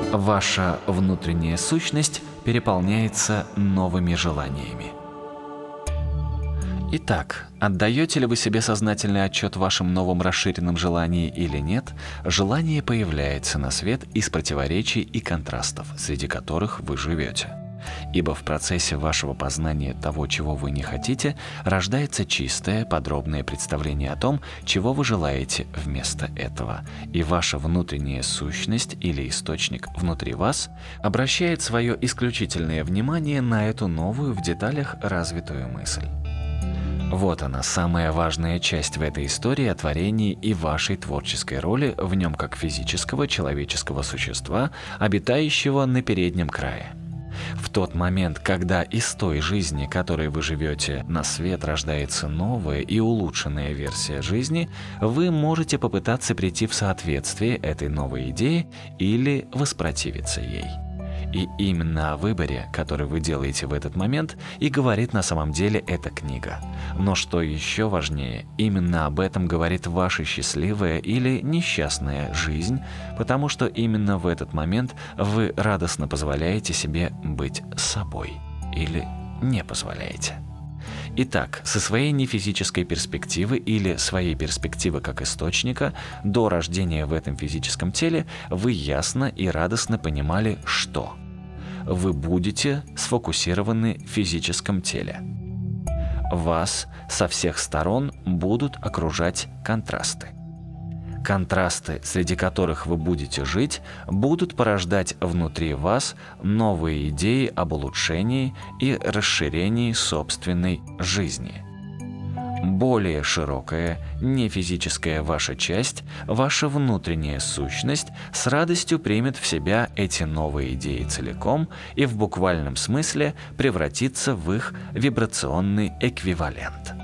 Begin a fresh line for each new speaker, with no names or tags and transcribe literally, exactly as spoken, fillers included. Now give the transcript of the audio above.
Ваша внутренняя сущность переполняется новыми желаниями. Итак, отдаете ли вы себе сознательный отчет в вашем новом расширенном желании или нет, желание появляется на свет из противоречий и контрастов, среди которых вы живете. Ибо в процессе вашего познания того, чего вы не хотите, рождается чистое, подробное представление о том, чего вы желаете вместо этого. И ваша внутренняя сущность или источник внутри вас обращает свое исключительное внимание на эту новую в деталях развитую мысль. Вот она, самая важная часть в этой истории о творении и вашей творческой роли в нем как физического человеческого существа, обитающего на переднем крае. В тот момент, когда из той жизни, которой вы живете, на свет рождается новая и улучшенная версия жизни, вы можете попытаться прийти в соответствие этой новой идее или воспротивиться ей. И именно о выборе, который вы делаете в этот момент, и говорит на самом деле эта книга. Но что еще важнее, именно об этом говорит ваша счастливая или несчастная жизнь, потому что именно в этот момент вы радостно позволяете себе быть собой или не позволяете. Итак, со своей нефизической перспективы или своей перспективы как источника, до рождения в этом физическом теле вы ясно и радостно понимали, что вы будете сфокусированы в физическом теле. Вас со всех сторон будут окружать контрасты. Контрасты, среди которых вы будете жить, будут порождать внутри вас новые идеи об улучшении и расширении собственной жизни. Более широкая, нефизическая ваша часть, ваша внутренняя сущность с радостью примет в себя эти новые идеи целиком и в буквальном смысле превратится в их вибрационный эквивалент.